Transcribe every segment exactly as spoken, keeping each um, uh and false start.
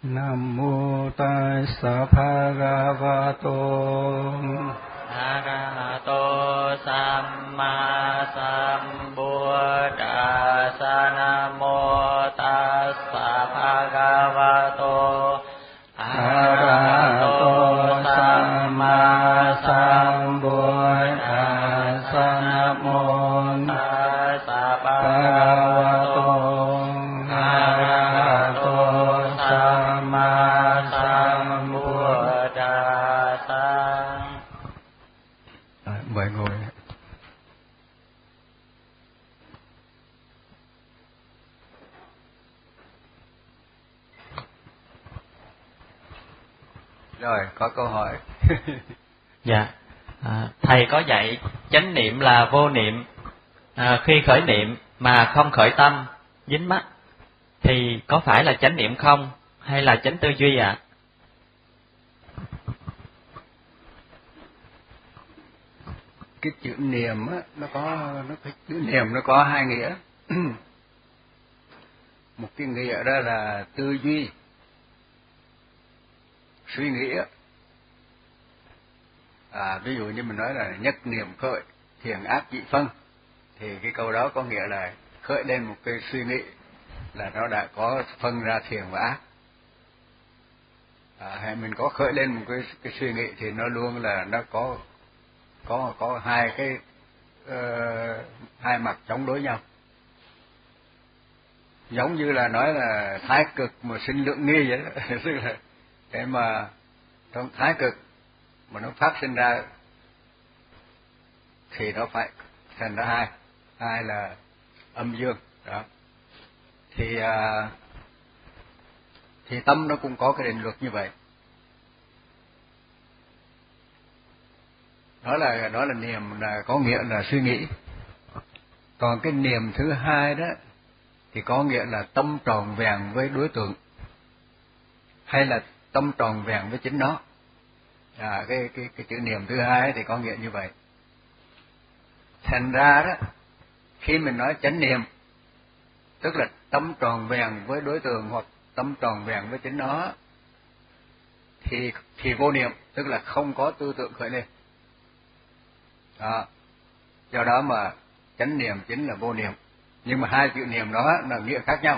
Nam mô Tassa Bhagavato Arahato Samma Sambuddhassa. Nam mô Tassa Bhagavato Arahato Samma Sambuddhassa. Nam mô Tassa Bhagavato Arahato Samma Sambuddhassa. Mời ngồi. Rồi, có câu hỏi. Dạ, à, thầy có dạy chánh niệm là vô niệm. À, khi khởi niệm mà không khởi tâm, dính mắt, thì có phải là chánh niệm không, hay là chánh tư duy ạ? À? Cái chữ niệm á, nó có nó cái chữ niệm nó có hai nghĩa. Một cái nghĩa đó là tư duy, suy nghĩ. À, ví dụ như mình nói là nhất niệm khởi, thiện ác dị phân, thì cái câu đó có nghĩa là khởi lên một cái suy nghĩ là nó đã có phân ra thiện và ác. À, hay mình có khởi lên một cái, cái suy nghĩ thì nó luôn là nó có có có hai cái uh, hai mặt chống đối nhau, giống như là nói là thái cực mà sinh lượng nghi vậy đó. Tức là cái mà trong thái cực mà nó phát sinh ra thì nó phải thành ra hai hai là âm dương đó. Thì uh, thì tâm nó cũng có cái định luật như vậy. Đó là đó là niệm, là có nghĩa là suy nghĩ. Còn cái niệm thứ hai đó thì có nghĩa là tâm tròn vẹn với đối tượng, hay là tâm tròn vẹn với chính nó. À, cái cái cái chữ niệm thứ hai thì có nghĩa như vậy. Thành ra đó, khi mình nói chánh niệm, tức là tâm tròn vẹn với đối tượng hoặc tâm tròn vẹn với chính nó, thì thì vô niệm, tức là không có tư tưởng khởi lên. Đó. Do đó mà chánh niệm chính là vô niệm. Nhưng mà hai chữ niệm đó là nghĩa khác nhau.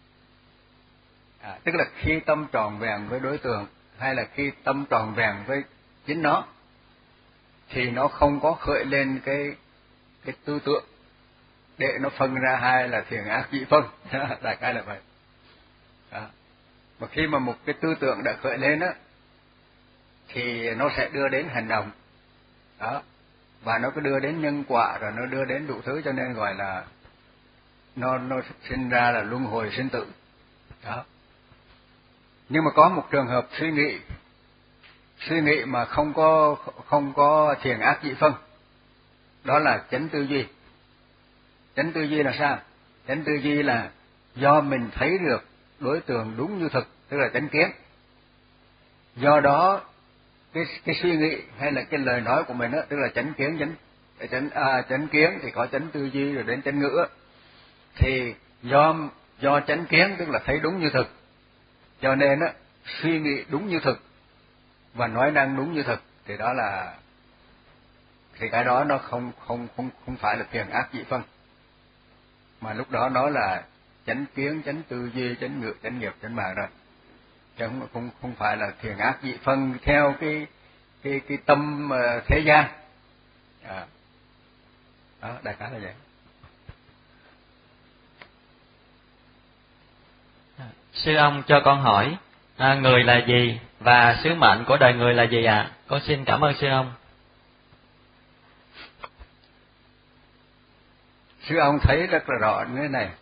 À, tức là khi tâm tròn vẹn với đối tượng hay là khi tâm tròn vẹn với chính nó thì nó không có khởi lên cái cái tư tưởng để nó phân ra hai là thiện ác dị phân. Đại khái là vậy. Đó. Mà khi mà một cái tư tưởng đã khởi lên á thì nó sẽ đưa đến hành động. Đó. Và nó cứ đưa đến nhân quả, rồi nó đưa đến đủ thứ, cho nên gọi là nó nó sinh ra là luân hồi sinh tử. Đó. Nhưng mà có một trường hợp suy nghĩ suy nghĩ mà không có không có thiện ác dị phân, đó là chánh tư duy. Chánh tư duy là sao? Chánh tư duy là do mình thấy được đối tượng đúng như thực, tức là chánh kiến. Do đó cái cái suy nghĩ hay là cái lời nói của mình đó, tức là chánh kiến, chánh chánh à, chánh kiến thì có chánh tư duy rồi đến chánh ngữ. Thì do do chánh kiến tức là thấy đúng như thực, cho nên á suy nghĩ đúng như thực và nói năng đúng như thực, thì đó là thì cái đó nó không không không không phải là thiện ác dị phân, mà lúc đó nó là chánh kiến, chánh tư duy, chánh ngữ, chánh nghiệp, chánh mạng rồi, chứ không không không phải là thiện ác dị phân theo cái cái cái tâm uh, thế gian. À. Đó, đại khái là vậy. Sư ông cho con hỏi, à, người là gì và sứ mệnh của đời người là gì ạ? À? Con xin cảm ơn sư ông. Sư ông thấy rất là rõ như thế này.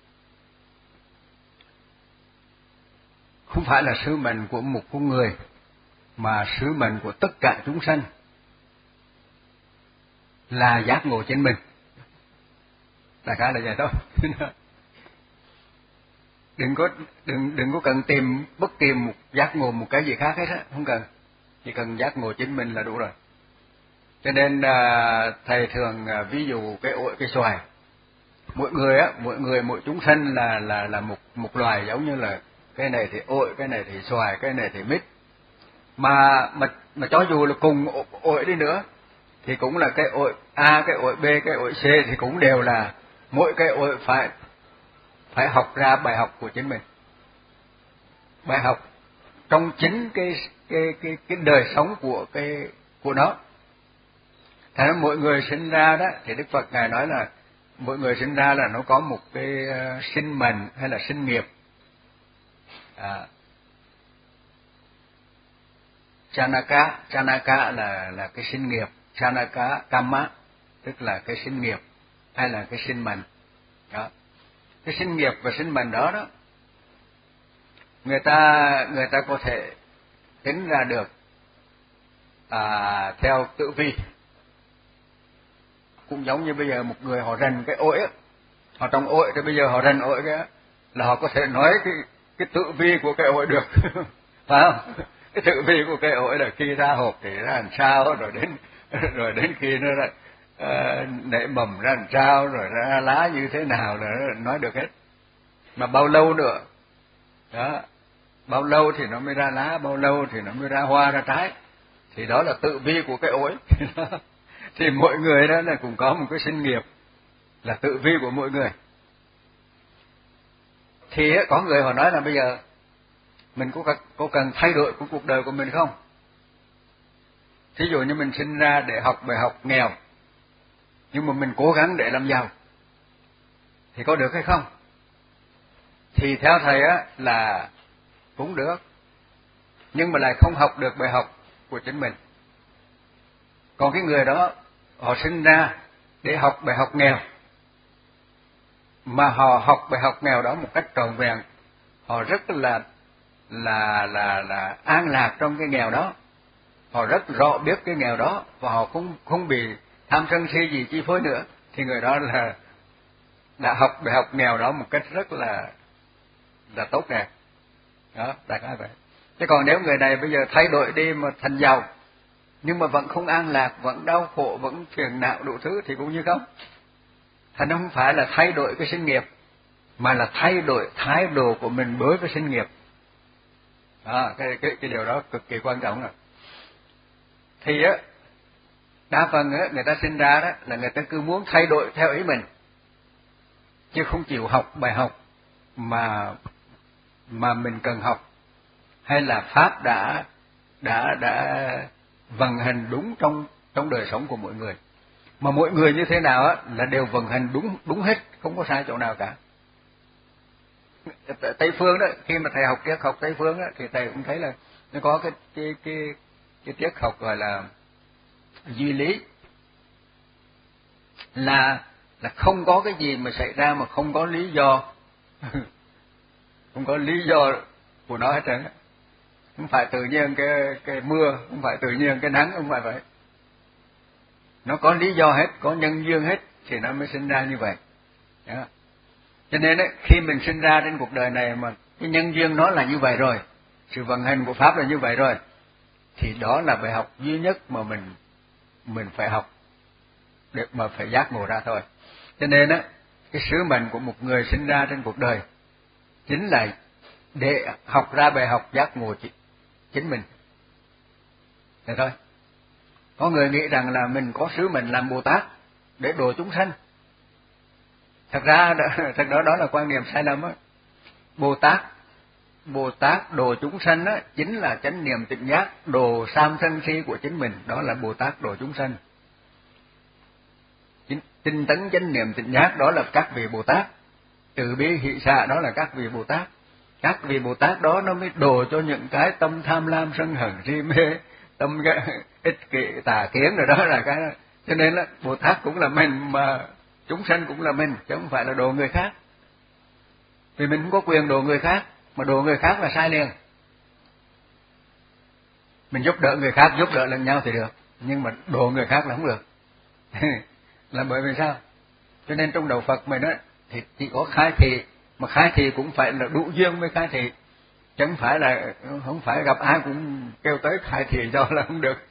Không phải là sứ mệnh của một con người, mà sứ mệnh của tất cả chúng sanh là giác ngộ chính mình. Đại khái là vậy thôi. Đừng có đừng đừng có cần tìm bất kỳ một giác ngộ một cái gì khác hết á, không cần. Chỉ cần giác ngộ chính mình là đủ rồi. Cho nên à, thầy thường à, ví dụ cái ổi cái xoài. Mỗi người á, mỗi người mỗi chúng sanh là là là một một loài giống như là cái này thì ổi, cái này thì xoài, cái này thì mít. Mà mà mà cho dù là cùng ổi đi nữa thì cũng là cái ổi A, cái ổi B, cái ổi C thì cũng đều là mỗi cái ổi phải phải học ra bài học của chính mình. Bài học trong chính cái cái cái cái đời sống của cái của nó. Thành ra mỗi người sinh ra đó thì Đức Phật ngài nói là mỗi người sinh ra là nó có một cái uh, sinh mệnh hay là sinh nghiệp. À, Chanaka, Chanaka là là cái sinh nghiệp, Chanaka Kamma tức là cái sinh nghiệp hay là cái sinh mệnh. Đó. Cái sinh nghiệp và sinh mệnh đó đó người ta người ta có thể tính ra được à, theo tự vi. Cũng giống như bây giờ một người họ rành cái ổi á, họ trồng ổi thì bây giờ họ rành ổi cái là họ có thể nói cái cái tự vi của cái ổi được. Phải không? Cái tự vi của cái ổi là khi ra hộp thì ra làm sao, rồi đến rồi đến khi nó ra uh, nảy mầm ra làm sao, rồi ra lá như thế nào là nó nói được hết. Mà bao lâu nữa đó, bao lâu thì nó mới ra lá, bao lâu thì nó mới ra hoa ra trái, thì đó là tự vi của cái ổi. Thì mỗi người đó là cũng có một cái sinh nghiệp là tự vi của mỗi người. Thì có người họ nói là bây giờ mình có, có cần thay đổi của cuộc đời của mình không? Thí dụ như mình sinh ra để học bài học nghèo, nhưng mà mình cố gắng để làm giàu, thì có được hay không? Thì theo thầy á là cũng được, nhưng mà lại không học được bài học của chính mình. Còn cái người đó họ sinh ra để học bài học nghèo, mà họ học bài học nghèo đó một cách trọn vẹn, họ rất là là là là an lạc trong cái nghèo đó, họ rất rõ biết cái nghèo đó và họ không không bị tham sân si gì chi phối nữa, thì người đó là đã học bài học nghèo đó một cách rất là là tốt đẹp. Đó, đại khái vậy. Chứ còn nếu người này bây giờ thay đổi đi mà thành giàu, nhưng mà vẫn không an lạc, vẫn đau khổ, vẫn phiền não đủ thứ thì cũng như không. Thành không phải là thay đổi cái sinh nghiệp, mà là thay đổi thái độ của mình đối với sinh nghiệp. À, cái cái cái điều đó cực kỳ quan trọng rồi. Thì á, đa phần á người ta sinh ra đó là người ta cứ muốn thay đổi theo ý mình, chứ không chịu học bài học mà mà mình cần học, hay là pháp đã đã đã vận hành đúng trong trong đời sống của mỗi người. Mà mỗi người như thế nào á là đều vận hành đúng đúng hết, không có sai chỗ nào cả. Tây phương đó, khi mà thầy học triết học Tây phương đó, thì thầy cũng thấy là nó có cái cái cái cái triết học gọi là duy lý, là là không có cái gì mà xảy ra mà không có lý do. Không có lý do của nó hết trơn. Không phải tự nhiên cái cái mưa, không phải tự nhiên cái nắng, không phải vậy. Nó có lý do hết, có nhân duyên hết thì nó mới sinh ra như vậy. Đó. Cho nên ấy, khi mình sinh ra trên cuộc đời này mà cái nhân duyên nó là như vậy rồi, sự vận hành của pháp là như vậy rồi, thì đó là bài học duy nhất mà mình mình phải học để mà phải giác ngộ ra thôi. Cho nên á, cái sứ mệnh của một người sinh ra trên cuộc đời chính là để học ra bài học giác ngộ chính mình. Thế thôi. Có người nghĩ rằng là mình có sứ mệnh làm Bồ Tát để độ chúng sanh. Thật ra thật đó đó là quan niệm sai lầm á. Bồ Tát Bồ Tát độ chúng sanh á chính là chánh niệm tỉnh giác, độ sam sân si của chính mình, đó là Bồ Tát độ chúng sanh. Tinh tấn chánh niệm tỉnh giác đó là các vị Bồ Tát. Từ bi hỷ xả đó là các vị Bồ Tát. Các vị Bồ Tát đó nó mới độ cho những cái tâm tham lam sân hận si mê, tâm ích kỷ tà kiến, rồi đó là cái. Cho nên là Bồ Tát cũng là mình, mà chúng sanh cũng là mình, chứ không phải là độ người khác. Vì mình không có quyền độ người khác, mà độ người khác là sai liền. Mình giúp đỡ người khác, giúp đỡ lẫn nhau thì được, nhưng mà độ người khác là không được. Là bởi vì sao? Cho nên trong đạo Phật mình á thì chỉ có khai thị, mà khai thị cũng phải là đủ duyên mới khai thị, chứ không phải là không phải gặp ai cũng kêu tới khai thị cho là không được.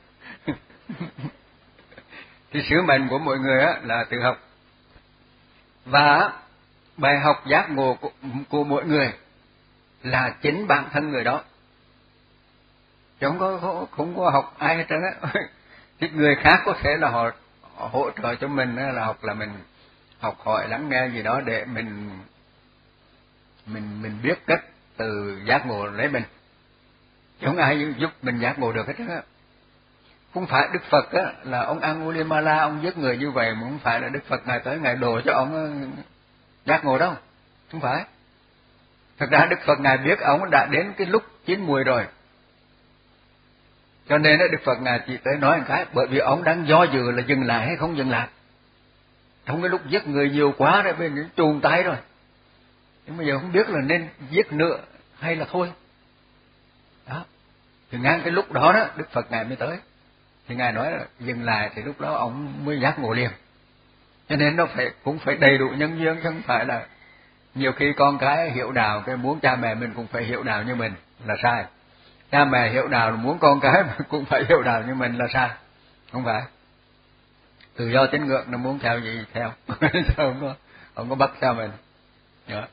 Thì sứ mệnh của mọi người á là tự học, và bài học giác ngộ của, của mỗi người là chính bản thân người đó, chứ không có không, không có học ai hết trơn á. Thì người khác có thể là họ, họ hỗ trợ cho mình, là học là mình học hỏi lắng nghe gì đó để mình mình mình biết cách từ giác ngộ lấy mình, chứ không ai giúp mình giác ngộ được hết trơn á. Không phải Đức Phật á, là ông Angulimala ông giết người như vậy, mà không phải là Đức Phật ngài tới ngài đồ cho ông giác ngộ đâu, không phải. Thật ra Đức Phật ngài biết ông đã đến cái lúc chín mùi rồi, cho nên Đức Phật ngài chỉ tới nói một cái, bởi vì ông đang do dự là dừng lại hay không dừng lại. Trong cái lúc giết người nhiều quá rồi bên chuồng tay rồi, nhưng mà giờ không biết là nên giết nữa hay là thôi. Đó, thì ngang cái lúc đó đó Đức Phật ngài mới tới, thì ngài nói là dừng lại, thì lúc đó ông mới giác ngộ liền. Cho nên nó phải cũng phải đầy đủ nhân duyên, chứ không phải là nhiều khi con cái hiểu đạo cái muốn cha mẹ mình cũng phải hiểu đạo như mình là sai. Cha mẹ hiểu đạo muốn con cái cũng phải hiểu đạo như mình là sai, không phải. Tự do tín ngưỡng nó muốn theo gì theo, không có không có bắt theo mình. Đó.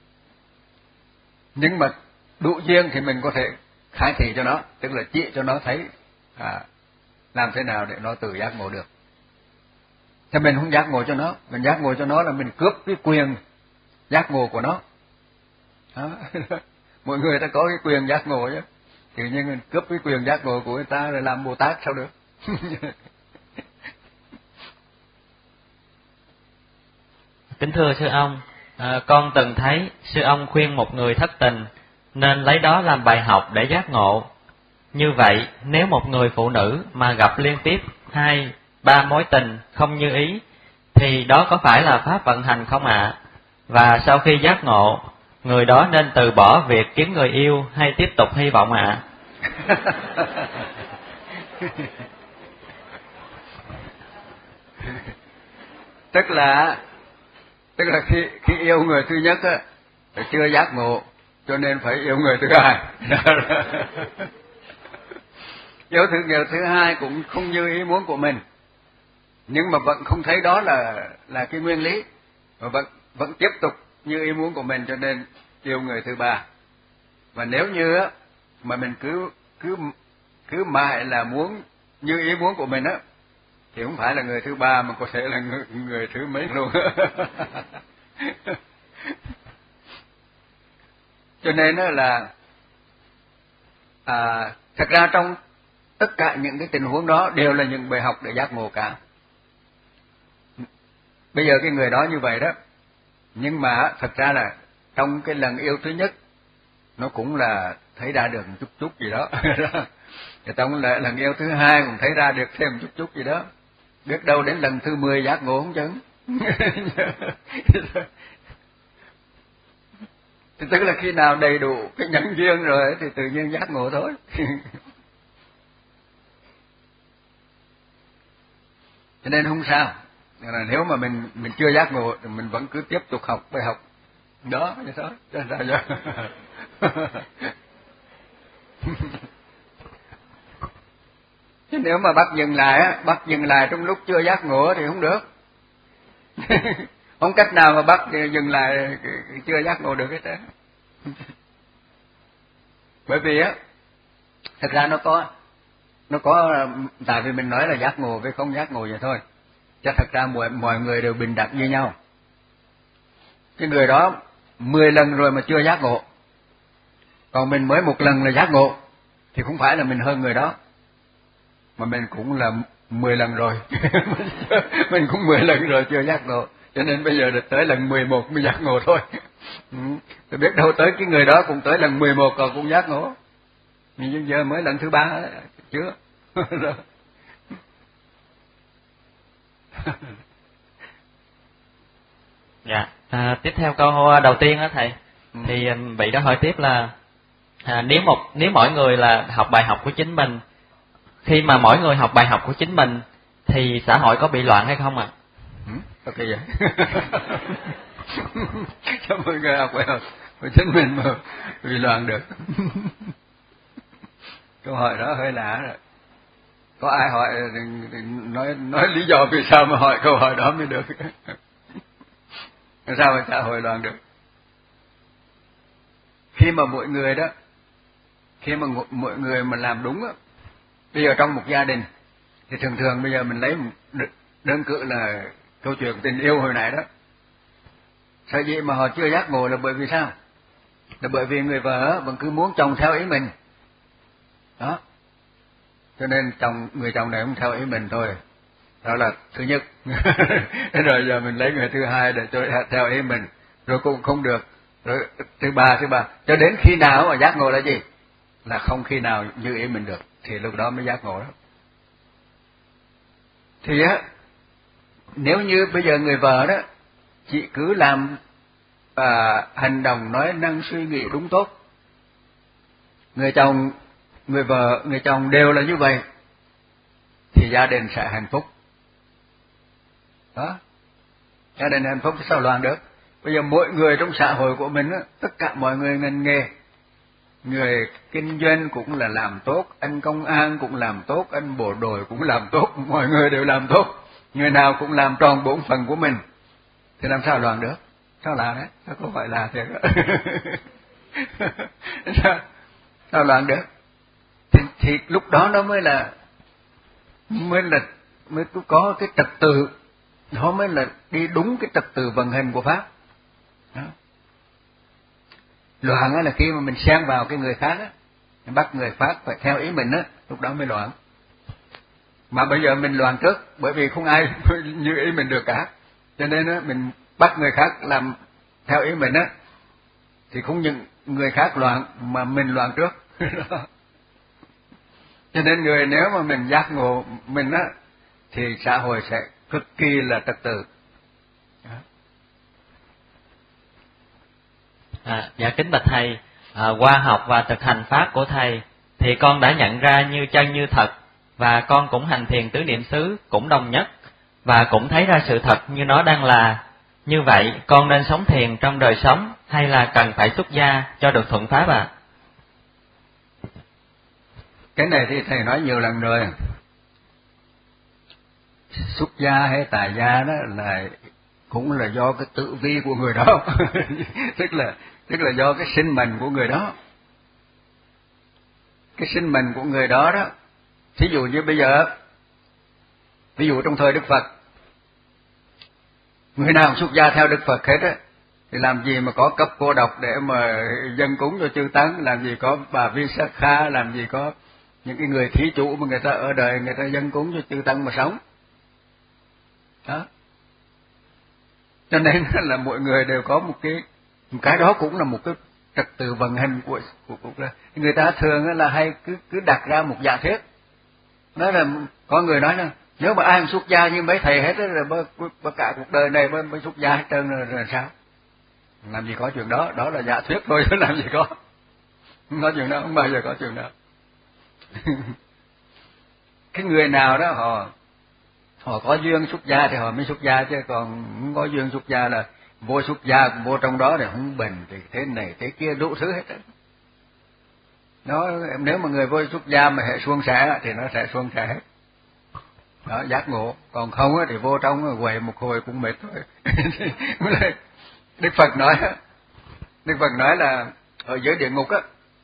Nhưng mà đủ duyên thì mình có thể khai thị cho nó, tức là chỉ cho nó thấy à, làm thế nào để nó tự giác ngộ được. Thì mình không giác ngộ cho nó, mình giác ngộ cho nó là mình cướp cái quyền giác ngộ của nó. Đó. Mọi người ta có cái quyền giác ngộ chứ, tự nhiên mình cướp cái quyền giác ngộ của người ta rồi làm Bồ Tát sao được. Kính thưa sư ông, à, con từng thấy sư ông khuyên một người thất tình nên lấy đó làm bài học để giác ngộ. Như vậy, nếu một người phụ nữ mà gặp liên tiếp hai, ba mối tình không như ý, thì đó có phải là pháp vận hành không ạ? À? Và sau khi giác ngộ, người đó nên từ bỏ việc kiếm người yêu hay tiếp tục hy vọng ạ? À? Tức là tức là khi khi yêu người thứ nhất á, chưa giác ngộ, cho nên phải yêu người thứ hai. Yêu thứ người thứ hai cũng không như ý muốn của mình, nhưng mà vẫn không thấy đó là là cái nguyên lý, mà vẫn vẫn tiếp tục như ý muốn của mình, cho nên yêu người thứ ba. Và nếu như á mà mình cứ cứ cứ mãi là muốn như ý muốn của mình á, thì không phải là người thứ ba mà có thể là người, người thứ mấy luôn. Cho nên đó là à, thật ra trong tất cả những cái tình huống đó đều là những bài học để giác ngộ cả. Bây giờ cái người đó như vậy đó, nhưng mà thật ra là trong cái lần yêu thứ nhất nó cũng là thấy ra được một chút chút gì đó. Rồi trong lần yêu thứ hai cũng thấy ra được thêm một chút chút gì đó. Biết đâu đến lần thứ mười giác ngộ không chừng. Thì tức là khi nào đầy đủ cái nhân duyên rồi thì tự nhiên giác ngộ thôi. Cho nên không sao. Là nếu mà mình mình chưa giác ngộ thì mình vẫn cứ tiếp tục học bài học đó vậy thôi. Cho sao vậy? Chứ nếu mà bắt dừng lại á, bắt dừng lại trong lúc chưa giác ngộ thì không được. Không cách nào mà bắt dừng lại chưa giác ngộ được hết trơn. Bởi vì á, thật ra nó có nó có tại vì mình nói là giác ngộ với không giác ngộ vậy thôi. Chứ thật ra mọi mọi người đều bình đẳng như nhau. Cái người đó mười lần rồi mà chưa giác ngộ, còn mình mới một lần là giác ngộ, thì không phải là mình hơn người đó, mà mình cũng là mười lần rồi. Mình cũng mười lần rồi chưa giác ngộ, cho nên bây giờ được tới lần mười một mới giác ngộ thôi. Ừ. Tôi biết đâu tới cái người đó cũng tới lần mười một rồi cũng giác ngộ, nhưng giờ mới lần thứ ba chưa. Dạ, à, tiếp theo câu đầu tiên đó thầy, ừ. thì vị đó hỏi tiếp là à, nếu một nếu mỗi người là học bài học của chính mình, khi mà mỗi người học bài học của chính mình thì xã hội có bị loạn hay không ạ? À? Ừ, ok vậy. Cho mọi người học bài học của chính mình mà bị loạn được. Câu hỏi đó hơi lạ rồi. Có ai hỏi nói nói lý do vì sao mà hỏi câu hỏi đó mới được. Sao mà xã hội loạn được? Khi khi mà mọi người đó, khi mà mọi người mà làm đúng á, bây giờ trong một gia đình thì thường thường bây giờ mình lấy đơn cử là câu chuyện tình yêu hồi nãy đó. Sở dĩ mà họ chưa giác ngộ là bởi vì sao? Là bởi vì người vợ vẫn cứ muốn chồng theo ý mình. Đó. Cho nên chồng người chồng này không theo ý mình thôi. Đó là thứ nhất. Rồi giờ mình lấy người thứ hai để cho theo ý mình, rồi cũng không được. Rồi thứ ba, thứ ba, cho đến khi nào mà giác ngộ là gì? Là không khi nào như ý mình được, thì lúc đó mới giác ngộ đó. Thì á, nếu như bây giờ người vợ đó chỉ cứ làm à, hành động nói năng suy nghĩ đúng tốt, người chồng người vợ người chồng đều là như vậy, thì gia đình sẽ hạnh phúc. Đó, gia đình hạnh phúc sao loạn được? Bây giờ mỗi người trong xã hội của mình á, tất cả mọi người ngành nghề, người kinh doanh cũng là làm tốt, anh công an cũng làm tốt, anh bộ đội cũng làm tốt, mọi người đều làm tốt, người nào cũng làm tròn bổn phận của mình, thì làm sao loạn được? Sao là đấy? Sao có phải là thiệt đó? sao, sao loạn được? Thì, thì lúc đó nó mới là mới là mới có cái trật tự, nó mới là đi đúng cái trật tự vận hành của pháp. Đó. Loạn là khi mà mình xen vào cái người khác á, mình bắt người khác phải theo ý mình á, lúc đó mới loạn. Mà bây giờ mình loạn trước, bởi vì không ai như ý mình được cả, cho nên á mình bắt người khác làm theo ý mình á, thì không những người khác loạn mà mình loạn trước. Cho nên người nếu mà mình giác ngộ mình á, thì xã hội sẽ cực kỳ là trật tự. À, dạ kính bạch thầy, à, qua học và thực hành pháp của thầy thì con đã nhận ra như chân như thật, và con cũng hành thiền tứ niệm xứ cũng đồng nhất, và cũng thấy ra sự thật như nó đang là. Như vậy con nên sống thiền trong đời sống hay là cần phải xuất gia cho được thuận pháp ạ? À? Cái này thì thầy nói nhiều lần rồi. Xuất gia hay tại gia đó là cũng là do cái tự vi của người đó. tức là tức là do cái sinh mệnh của người đó. Cái sinh mệnh của người đó đó. Thí dụ như bây giờ, ví dụ trong thời Đức Phật, người nào xuất gia theo Đức Phật hết á, thì làm gì mà có cấp cô độc để mà dâng cúng cho chư tăng, làm gì có bà Visakha, làm gì có những cái người thí chủ mà người ta ở đời người ta dâng cúng cho chư tăng mà sống. Đó. Cho nên là mọi người đều có một cái một cái đó cũng là một cái trật tự vận hành của của, của người ta thường là hay cứ cứ đặt ra một giả thuyết. Nói là có người nói là nếu mà ai xuất gia như mấy thầy hết rồi bất cả cuộc đời này mới, mới xuất gia hết trơn rồi, rồi sao? Làm gì có chuyện đó, đó là giả thuyết thôi, làm gì có. Không có chuyện đó, không bao giờ có chuyện đó. Cái người nào đó họ họ có duyên xuất gia thì họ mới xuất gia, chứ còn không có duyên xuất gia là vô xuất gia, vô trong đó thì không bình, thì thế này thế kia đủ thứ hết đó. Nó nếu mà người vô xuất gia mà hệ suôn sẻ thì nó sẽ suôn sẻ hết. Đó, giác ngộ. Còn không thì vô trong quậy một hồi cũng mệt thôi. Đức Phật nói Đức Phật nói là ở dưới địa ngục á,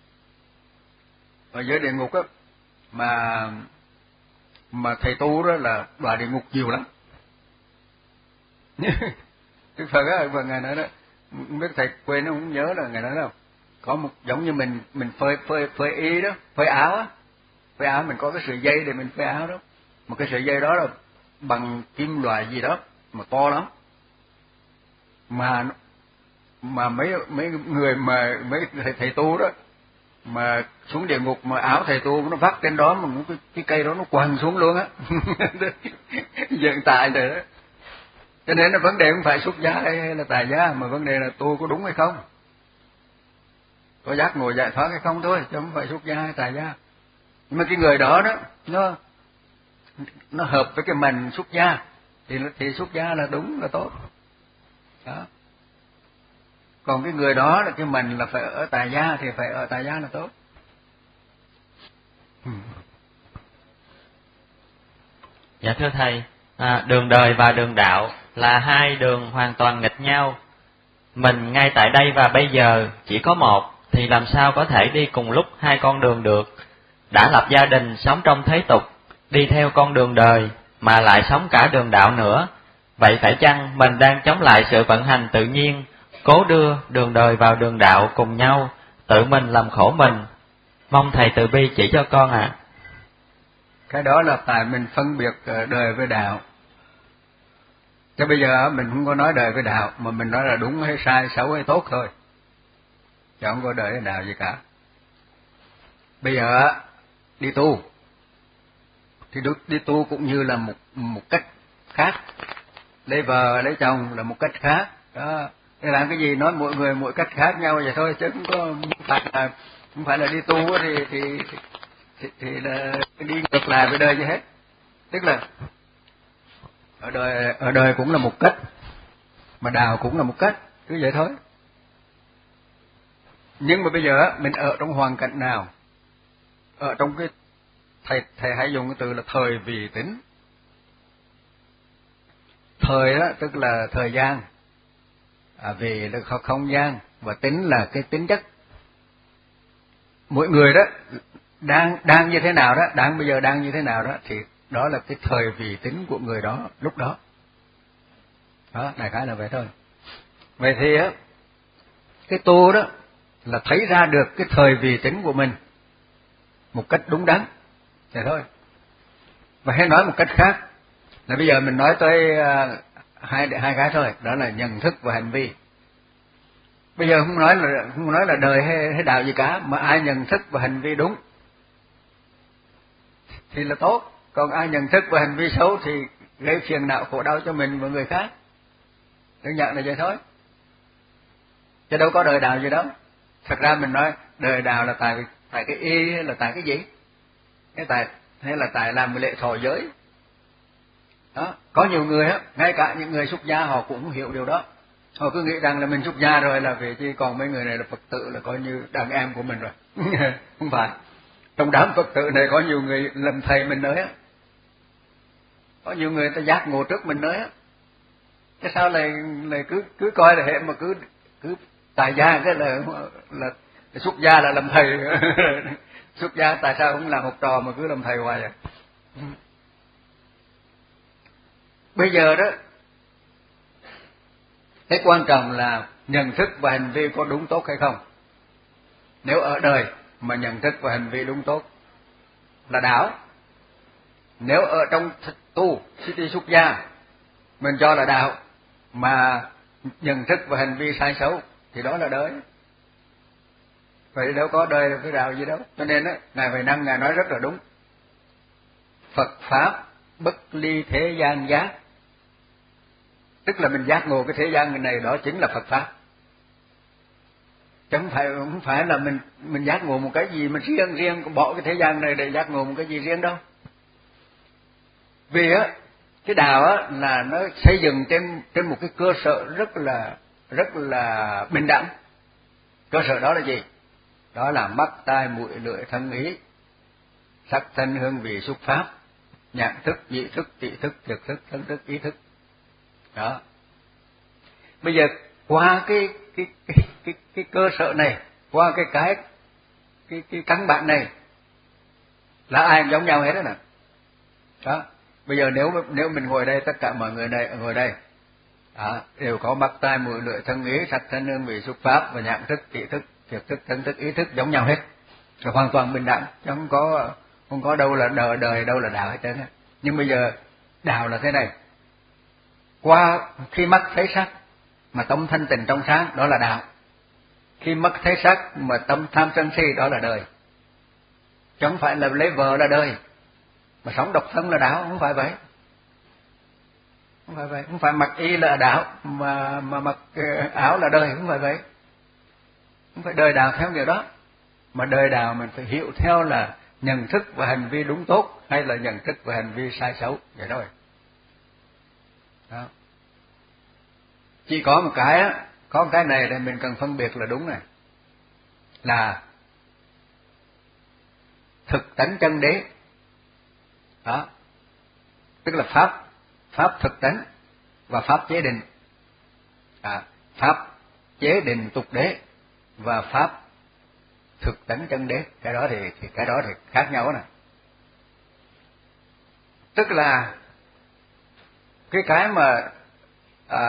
ở dưới địa ngục á mà mà thầy tu đó là đọa địa ngục nhiều lắm. Đức Phật á, và ngài nói đó, không biết thầy quên nó không nhớ là ngài nói đâu. Có một giống như mình mình phơi phơi phơi y đó, phơi áo á, phơi áo mình có cái sợi dây để mình phơi áo đó, một cái sợi dây đó là bằng kim loại gì đó mà to lắm, mà mà mấy mấy người mà mấy thầy, thầy tu đó mà xuống địa ngục mà áo thầy tu nó vắt trên đó mà cái, cái cây đó nó quằn xuống luôn á. Hiện tại rồi đó. Cho nên là vấn đề không phải xuất gia hay là tại gia, mà vấn đề là tu có đúng hay không, có giác ngộ giải thoát hay không thôi, chứ không phải xuất gia hay tại gia. Nhưng mà cái người đó đó nó nó hợp với cái mình xuất gia thì thì xuất gia là đúng, là tốt đó. Còn cái người đó là cái mình là phải ở tại gia thì phải ở tại gia là tốt. Dạ thưa thầy, à, đường đời và đường đạo là hai đường hoàn toàn nghịch nhau. Mình ngay tại đây và bây giờ chỉ có một, thì làm sao có thể đi cùng lúc hai con đường được? Đã lập gia đình sống trong thế tục, đi theo con đường đời mà lại sống cả đường đạo nữa, vậy phải chăng mình đang chống lại sự vận hành tự nhiên, cố đưa đường đời vào đường đạo cùng nhau, tự mình làm khổ mình? Mong thầy từ bi chỉ cho con ạ. À. Cái đó là tại mình phân biệt đời với đạo. Chứ bây giờ mình không có nói đời với đạo, mà mình nói là đúng hay sai, xấu hay tốt thôi, chứ không có đời với đạo gì cả. Bây giờ đi tu thì đi tu cũng như là một một cách khác, lấy vợ lấy chồng là một cách khác đó. Để làm cái gì nói mỗi người mỗi cách khác nhau vậy thôi, chứ không có không phải là không phải là đi tu thì thì thì, thì, thì là đi ngược lại với đời gì hết. Tức là ở đời ở đời cũng là một cách, mà đạo cũng là một cách, cứ vậy thôi. Nhưng mà bây giờ mình ở trong hoàn cảnh nào, ở trong cái thầy thầy hãy dùng cái từ là thời vì tính. Thời đó tức là thời gian, à, vì là không gian, và tính là cái tính chất. Mỗi người đó đang đang như thế nào đó, đang bây giờ đang như thế nào đó, thì đó là cái thời vì tính của người đó lúc đó. Đó, đại khái là vậy thôi. Vậy thì á, cái tu đó là thấy ra được cái thời vì tính của mình một cách đúng đắn, vậy thôi. Và hay nói một cách khác là bây giờ mình nói tới uh, hai hai cái thôi, đó là nhận thức và hành vi. Bây giờ không nói là không nói là đời hay, hay đạo gì cả, mà ai nhận thức và hành vi đúng thì là tốt, còn ai nhận thức và hành vi xấu thì gây phiền não khổ đau cho mình và người khác. Đơn giản là vậy thôi, chứ đâu có đời đạo gì đâu. Thật ra mình nói đời đạo là tại tại cái y hay là tại cái gì, cái tại hay là tại làm lễ thọ giới đó. Có nhiều người á, ngay cả những người xuất gia họ cũng không hiểu điều đó. Họ cứ nghĩ rằng là mình xuất gia rồi là về, chứ còn mấy người này là Phật tử, là coi như đàn em của mình rồi. Không phải. Trong đám Phật tử này có nhiều người làm thầy mình nữa á, có nhiều người ta giác ngộ trước mình nữa á. Thế sao lại lại cứ cứ coi là hệ mà cứ cứ tài gia cái là, là là xuất gia là làm thầy. Xuất gia tại sao không làm học trò mà cứ làm thầy hoài vậy? Bây giờ đó, cái quan trọng là nhận thức và hành vi có đúng tốt hay không. Nếu ở đời mà nhận thức và hành vi đúng tốt là đạo. Nếu ở trong tu đi xuất gia mình cho là đạo, mà nhận thức và hành vi sai xấu thì đó là đời. Vậy đâu có đời là cái đạo gì đâu. Cho nên á, ngài Huệ Năng ngài nói rất là đúng. Phật pháp bất ly thế gian giác. Tức là mình giác ngộ cái thế gian này, đó chính là Phật pháp. Chứ không phải không phải là mình mình giác ngộ một cái gì mình riêng riêng bỏ cái thế gian này để giác ngộ một cái gì riêng đâu. Vì á, cái đạo á là nó xây dựng trên trên một cái cơ sở rất là rất là bình đẳng. Cơ sở đó là gì? Đó là mắt tai mũi lưỡi thân ý, sắc thân hương vị xúc pháp, nhãn thức, nhị thức, tỷ thức, thực thức, thân thức, ý thức. Đó. Bây giờ qua cái cái cái cái, cái cơ sở này, qua cái cái cái cái căn bản này là ai giống nhau hết đó nè. Đó. Bây giờ nếu nếu mình ngồi đây, tất cả mọi người đây ngồi đây, đó, đều có mắt tai mũi lưỡi thân ý, sắc thân hương vị xúc pháp và nhãn thức, tỷ thức, thực thức, thân thức, ý thức giống nhau hết, là hoàn toàn bình đẳng, chứ không có không có đâu là đời đời đâu là đạo hết trơn á. Nhưng bây giờ đạo là thế này, qua khi mắt thấy sắc mà tâm thanh tịnh trong sáng, đó là đạo. Khi mắt thấy sắc mà tâm tham sân si, đó là đời. Chứ không phải là lấy vợ là đời, mà sống độc thân là đạo, không phải vậy. Không phải vậy, không phải mặc y là đạo mà mà mặc áo là đời, không phải vậy. Không phải đời đạo theo điều đó, mà đời đạo mình phải hiểu theo là nhận thức và hành vi đúng tốt hay là nhận thức và hành vi sai xấu, vậy thôi. Đó. Chỉ có một cái á, có một cái này để mình cần phân biệt là đúng này, là thực tánh chân đế. Đó. Tức là pháp pháp thực tánh và pháp chế định. À, pháp chế định tục đế và pháp thực tánh chân đế. Cái đó thì, thì cái đó thì khác nhau nè. Tức là cái cái mà à,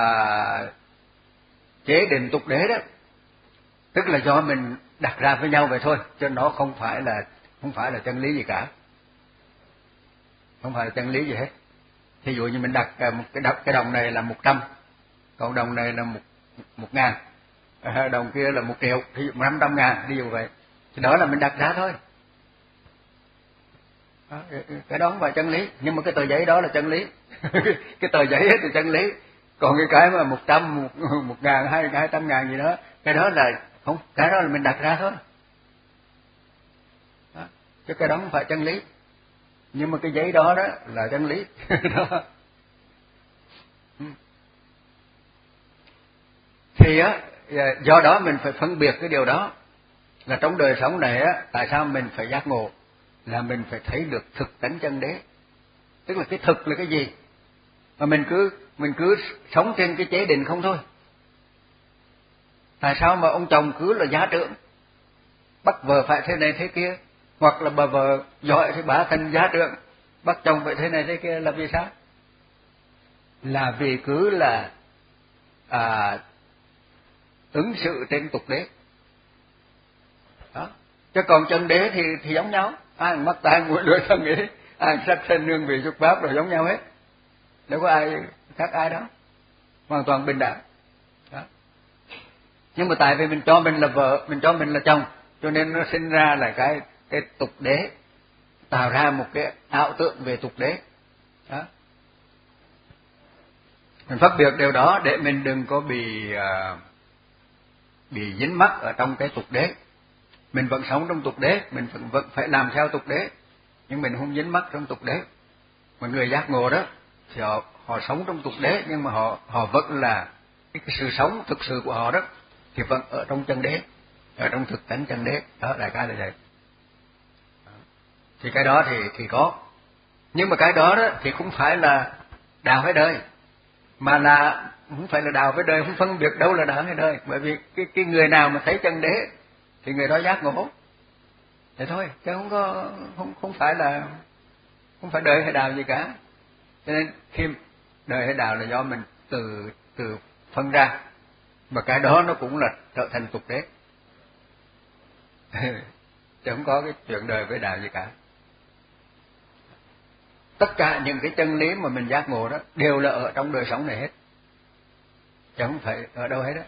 chế định tục đế đó, tức là do mình đặt ra với nhau vậy thôi, chứ nó không phải là không phải là chân lý gì cả, không phải là chân lý gì hết. Thí dụ như mình đặt một cái đặt cái đồng này là một trăm, còn đồng này là một một ngàn, đồng kia là một triệu, thí dụ năm trăm ngàn, ví dụ vậy, thì đó là mình đặt ra thôi. Đó, cái đó không phải chân lý, nhưng mà cái tờ giấy đó là chân lý. Cái tờ giấy thì chân lý, còn cái cái mà một trăm, một, một ngàn, hai hai trăm ngàn gì đó, cái đó là không, cái đó là mình đặt ra thôi. Đó, chứ cái đó không phải chân lý, nhưng mà cái giấy đó đó là chân lý. Đó. Thì á, do đó mình phải phân biệt cái điều đó, là trong đời sống này á, tại sao mình phải giác ngộ, là mình phải thấy được thực tánh chân đế. Tức là cái thực là cái gì, mà mình cứ mình cứ sống trên cái chế định không thôi. Tại sao mà ông chồng cứ là gia trưởng, bắt vợ phải thế này thế kia, hoặc là bà vợ giỏi thì bà thành gia trưởng, bắt chồng phải thế này thế kia, là vì sao? Là vì cứ là à, ứng xử trên tục đế. Đó. Chứ còn chân đế thì thì giống nhau, ai mắt tai mũi lưỡi thân ý, ai sắc thân hương vị xuất pháp rồi giống nhau hết, đâu có ai khác ai đó, hoàn toàn bình đẳng. Đó. Nhưng mà tại vì mình cho mình là vợ, mình cho mình là chồng, cho nên nó sinh ra là cái cái tục đế, tạo ra một cái ảo tượng về tục đế. Đó. Mình phân biệt điều đó để mình đừng có bị uh, bị dính mắc ở trong cái tục đế. Mình vẫn sống trong tục đế, mình vẫn, vẫn phải làm theo tục đế, nhưng mình không dính mắc trong tục đế. Mà người giác ngộ đó thì họ, họ sống trong tục đế, nhưng mà họ họ vẫn là cái, cái sự sống thực sự của họ đó thì vẫn ở trong chân đế, ở trong thực tánh chân đế. Đó, đại khái là vậy. Thì cái đó thì thì có, nhưng mà cái đó đó thì không phải là đạo với đời, mà là không phải là đạo với đời, không phân biệt đâu là đạo hay đời. Bởi vì cái cái người nào mà thấy chân đế thì người đó giác ngộ, thế thôi, chứ không có không không phải là không phải đời hay đạo gì cả. Cho nên khi đời hay đạo là do mình từ từ phân ra, mà cái đó nó cũng là trở thành tục đế. Chứ không có cái chuyện đời với đạo gì cả. Tất cả những cái chân lý mà mình giác ngộ đó đều là ở trong đời sống này hết, chứ không phải ở đâu hết đó.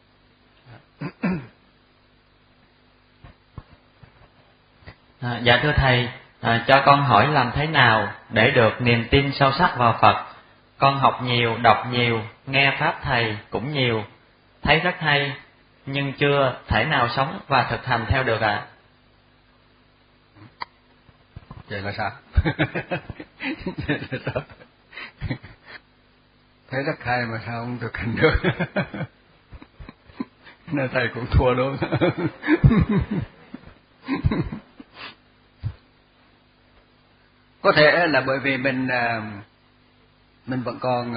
À, dạ thưa thầy, à, cho con hỏi làm thế nào để được niềm tin sâu sắc vào Phật? Con học nhiều, đọc nhiều, nghe pháp thầy cũng nhiều, thấy rất hay, nhưng chưa thể nào sống và thực hành theo được ạ. À? Vậy là sao? Vậy là sao? Thấy rất hay mà sao không thực hành được? Nên thầy cũng thua luôn. Có thể là bởi vì mình mình vẫn còn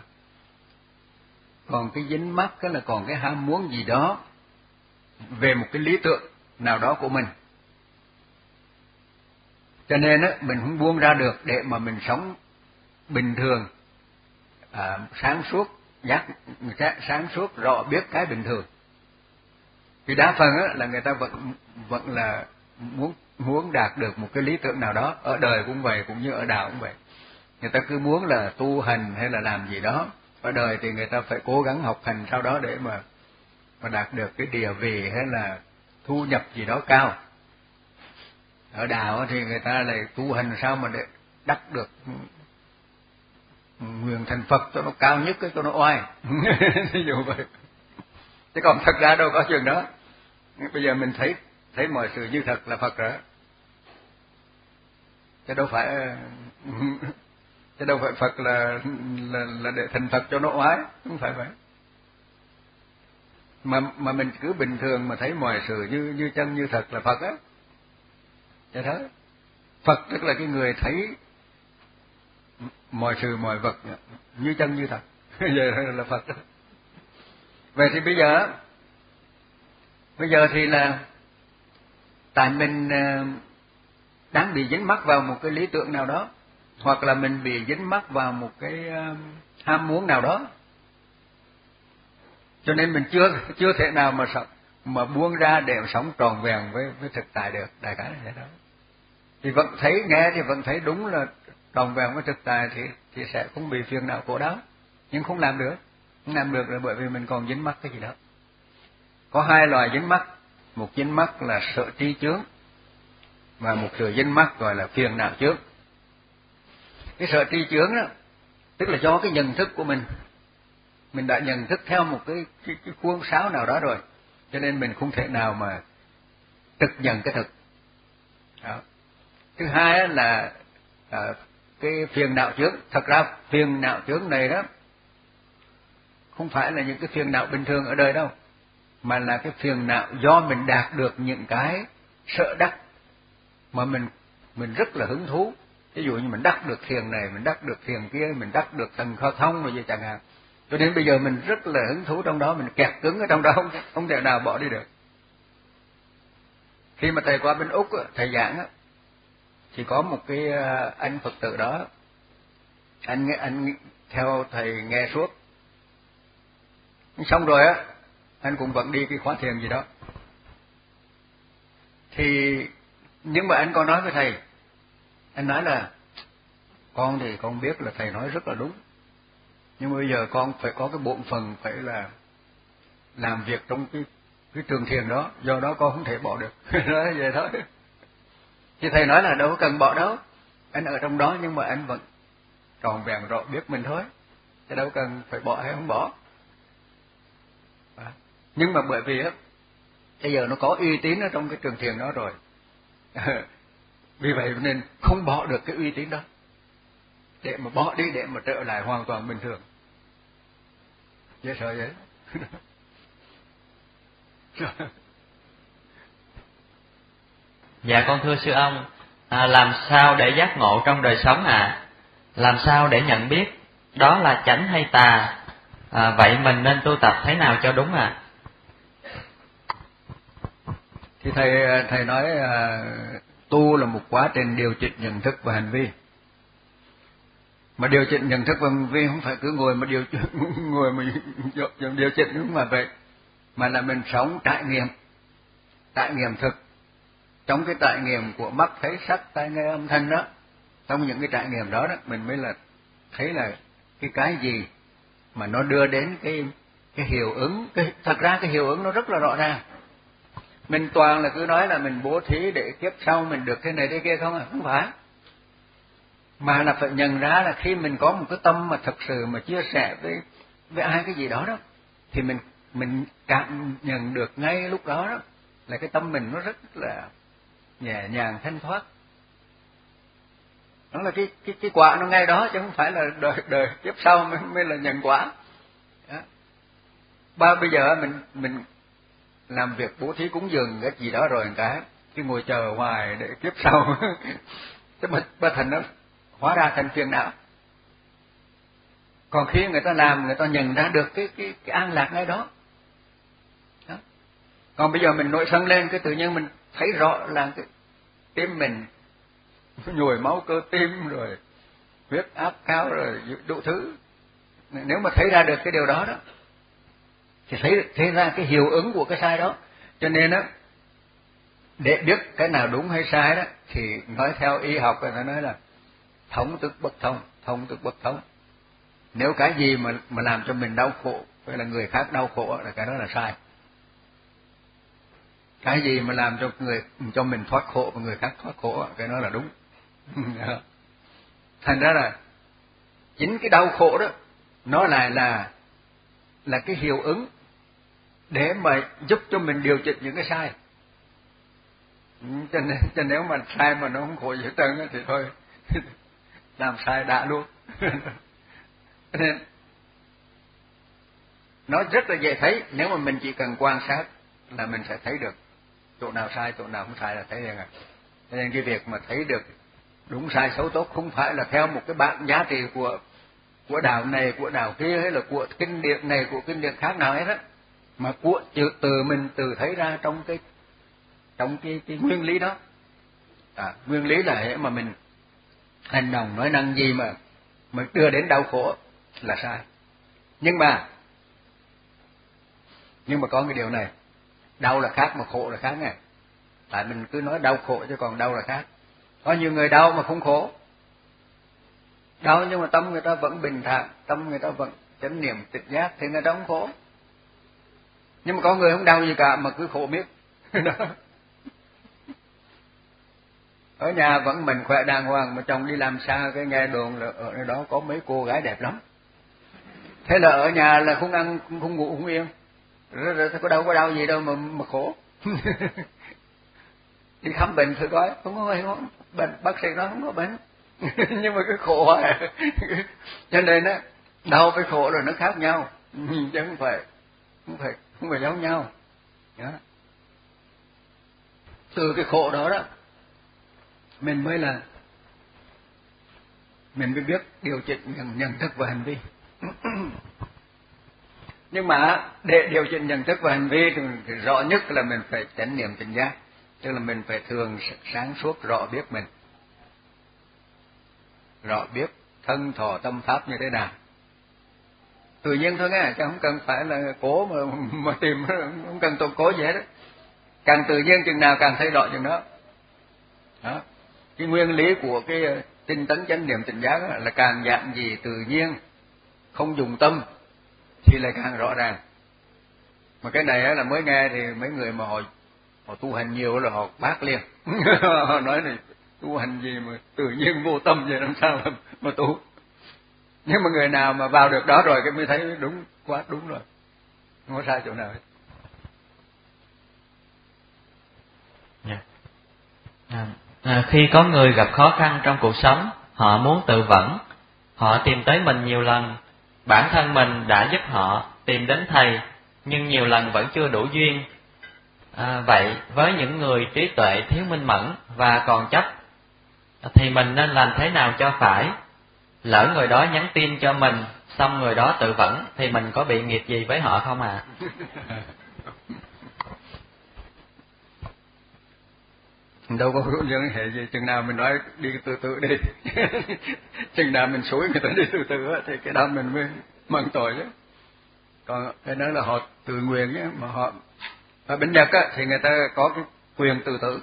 còn cái dính mắc, cái là còn cái ham muốn gì đó về một cái lý tưởng nào đó của mình, cho nên á mình không buông ra được để mà mình sống bình thường, à, sáng suốt, giác sáng suốt, rõ biết cái bình thường. Vì đa phần á là người ta vẫn vẫn là muốn muốn đạt được một cái lý tưởng nào đó, ở đời cũng vậy, cũng như ở đạo cũng vậy. Người ta cứ muốn là tu hành hay là làm gì đó, ở đời thì người ta phải cố gắng học hành sau đó để mà mà đạt được cái địa vị hay là thu nhập gì đó cao. Ở đạo thì người ta lại tu hành sao mà để đắc được nguyện thành Phật cho nó cao nhất, cái cho nó oai. Ví dụ vậy. Chứ còn thật ra đâu có chuyện đó. Bây giờ mình thấy thấy mọi sự như thật là Phật rồi, chứ đâu phải chứ đâu phải Phật là là, là để thành Phật cho nó oái, không phải vậy. Mà mà mình cứ bình thường mà thấy mọi sự như như chân như thật là Phật á. Thế đó. Phật tức là cái người thấy mọi sự mọi vật như chân như thật. Vậy là Phật đó. Vậy thì bây giờ bây giờ thì là tại mình đang bị dính mắc vào một cái lý tưởng nào đó, hoặc là mình bị dính mắc vào một cái ham muốn nào đó, cho nên mình chưa chưa thể nào mà sống, mà buông ra để sống tròn vẹn với với thực tại được. Đại khái là thế đó. Thì vẫn thấy, nghe thì vẫn thấy đúng là tròn vẹn với thực tại thì thì sẽ không bị phiền não khổ đau, nhưng không làm được. Không làm được là bởi vì mình còn dính mắc cái gì đó. Có hai loại dính mắc, một dính mắc là sợ tri chướng, và một sự dính mắc gọi là phiền não chướng. Cái sợ tri chướng đó, tức là do cái nhận thức của mình, mình đã nhận thức theo một cái, cái, cái khuôn sáo nào đó rồi, cho nên mình không thể nào mà trực nhận cái thực. Đó. Thứ hai là à, cái phiền não chướng. Thật ra phiền não chướng này đó không phải là những cái phiền não bình thường ở đời đâu, mà là cái phiền não do mình đạt được những cái sợ đắc mà mình mình rất là hứng thú. Ví dụ như mình đắc được thiền này, mình đắc được thiền kia, mình đắc được thần khó thông rồi gì chẳng hạn. Cho nên bây giờ mình rất là hứng thú trong đó, mình kẹt cứng ở trong đó, không, không thể nào bỏ đi được. Khi mà thầy qua bên Úc, thầy giảng, thì có một cái anh Phật tử đó, anh anh theo thầy nghe suốt. Xong rồi á, anh cũng vẫn đi cái khóa thiền gì đó. Thì nhưng mà anh có nói với thầy, anh nói là con thì con biết là thầy nói rất là đúng, nhưng bây giờ con phải có cái bổn phận phải là làm việc trong cái cái trường thiền đó, do đó con không thể bỏ được. Nói vậy thôi. Thì thầy nói là đâu có cần bỏ đâu, anh ở trong đó nhưng mà anh vẫn tròn vẹn rõ biết mình thôi, chứ đâu cần phải bỏ hay không bỏ. À, nhưng mà bởi vì á bây giờ nó có uy tín ở trong cái trường thiền đó rồi, vì vậy nên không bỏ được cái uy tín đó, để mà bỏ đi để mà trở lại hoàn toàn bình thường. Dễ sợ vậy. Dạ con thưa sư ông, à, làm sao để giác ngộ trong đời sống à? Làm sao để nhận biết đó là chánh hay tà? À, vậy mình nên tu tập thế nào cho đúng à? Thì thầy thầy nói à, tu là một quá trình điều chỉnh nhận thức và hành vi. Mà điều chỉnh nhận thức và hành vi không phải cứ ngồi mà điều ngồi mà điều chỉnh, đúng mà vậy, mà là mình sống trải nghiệm, trải nghiệm thực. Trong cái trải nghiệm của mắt thấy sắc tai nghe âm thanh đó, trong những cái trải nghiệm đó đó mình mới là thấy là cái cái gì mà nó đưa đến cái cái hiệu ứng. Cái thật ra cái hiệu ứng nó rất là rõ ràng. Mình toàn là cứ nói là mình bố thí để kiếp sau mình được cái này cái kia không à, không phải. Mà là phải nhận ra là khi mình có một cái tâm mà thật sự mà chia sẻ với với ai cái gì đó đó, thì mình mình cảm nhận được ngay lúc đó đó là cái tâm mình nó rất là nhẹ nhàng thanh thoát. Đó là cái cái cái quả nó ngay đó, chứ không phải là đời đời kiếp sau mới mới là nhận quả. Đó. Ba bây giờ mình mình làm việc bố thí cúng dường cái gì đó rồi cái cái ngồi chờ hoài để kiếp sau cái bất bất thành nó hóa ra thành phiền não. Còn khi người ta làm, người ta nhận ra được cái cái cái an lạc ngay đó. Đó. Còn bây giờ mình nổi sân lên, cái tự nhiên mình thấy rõ là cái tim mình nhồi máu cơ tim rồi huyết áp cao rồi đủ thứ. Nếu mà thấy ra được cái điều đó đó thì thấy thấy ra cái hiệu ứng của cái sai đó. Cho nên đó, để biết cái nào đúng hay sai đó thì nói theo y học người ta nói là thống tức bất thông, thông tức bất thống. Nếu cái gì mà mà làm cho mình đau khổ hay là người khác đau khổ là cái đó là sai. Cái gì mà làm cho người cho mình thoát khổ và người khác thoát khổ cái đó là đúng. Thành ra là chính cái đau khổ đó nó lại là là cái hiệu ứng để mà giúp cho mình điều chỉnh những cái sai. Cho nên, cho nếu mà sai mà nó không khổ gì hết trơn thì thôi làm sai đã luôn. Nên nó rất là dễ thấy, nếu mà mình chỉ cần quan sát là mình sẽ thấy được chỗ nào sai, chỗ nào không sai là thấy liền à. Cho nên cái việc mà thấy được đúng sai xấu tốt không phải là theo một cái bảng giá trị của của đạo này, của đạo kia, hay là của kinh điển này, của kinh điển khác nào hết á, mà của tự mình tự thấy ra trong cái trong cái cái nguyên lý đó. À, nguyên lý là hệ mà mình hành động nói năng gì mà mà đưa đến đau khổ là sai. Nhưng mà nhưng mà có cái điều này, đau là khác mà khổ là khác nghe. Tại mình cứ nói đau khổ chứ còn đau là khác. Có nhiều người đau mà không khổ, đau nhưng mà tâm người ta vẫn bình thản, tâm người ta vẫn chánh niệm tịch giác thì người ta không khổ. Nhưng mà có người không đau gì cả mà cứ khổ miết. Ở nhà vẫn mình khỏe đàng hoàng mà chồng đi làm xa cái nghe đồn là ở nơi đó có mấy cô gái đẹp lắm. Thế là ở nhà là không ăn không ngủ không yên. Rồi, rồi có đâu có đau gì đâu mà mà khổ. Đi khám bệnh thử coi, không có không, bệnh, bác sĩ nói không có bệnh. Nhưng mà cái khổ à. Cho nên á, đau với khổ rồi nó khác nhau, chứ không phải không phải không phải giống nhau. Đó. Từ cái khổ đó đó mình mới là mình mới biết điều chỉnh nhận, nhận thức và hành vi. Nhưng mà để điều chỉnh nhận thức và hành vi thì, thì rõ nhất là mình phải chánh niệm tỉnh giác, tức là mình phải thường sáng suốt rõ biết mình, rõ biết thân thọ tâm pháp như thế nào. Tự nhiên thôi nghe, chứ không cần phải là cố mà mà tìm, không cần tôi cố gì hết đó. Càng tự nhiên chừng nào càng thấy rõ chừng đó. Đó. Cái nguyên lý của cái tinh tấn chánh niệm tỉnh giác là càng dạng gì tự nhiên, không dùng tâm thì lại càng rõ ràng. Mà cái này là mới nghe thì mấy người mà họ họ tu hành nhiều là họ bác liền. Họ nói này tu hành gì mà tự nhiên vô tâm vậy làm sao mà, mà tu. Nhưng mà người nào mà vào được đó rồi cái mới thấy đúng quá đúng rồi, không có sai chỗ nào hết. Yeah. À, à, khi có người gặp khó khăn trong cuộc sống, họ muốn tự vẫn, họ tìm tới mình nhiều lần. Bản thân mình đã giúp họ tìm đến thầy, nhưng nhiều lần vẫn chưa đủ duyên. À, vậy với những người trí tuệ thiếu minh mẫn và còn chấp, thì mình nên làm thế nào cho phải? Lỡ người đó nhắn tin cho mình, xong người đó tự vẫn, thì mình có bị nghiệp gì với họ không ạ? À? Đâu có liên hệ gì, chừng nào mình nói đi từ từ đi. Chừng nào mình xúi người ta đi từ từ thì cái đó mình mới mừng tội chứ. Còn cái đó là họ tự nguyện ấy, mà họ ở bên Nhật á, thì người ta có cái quyền tự tử.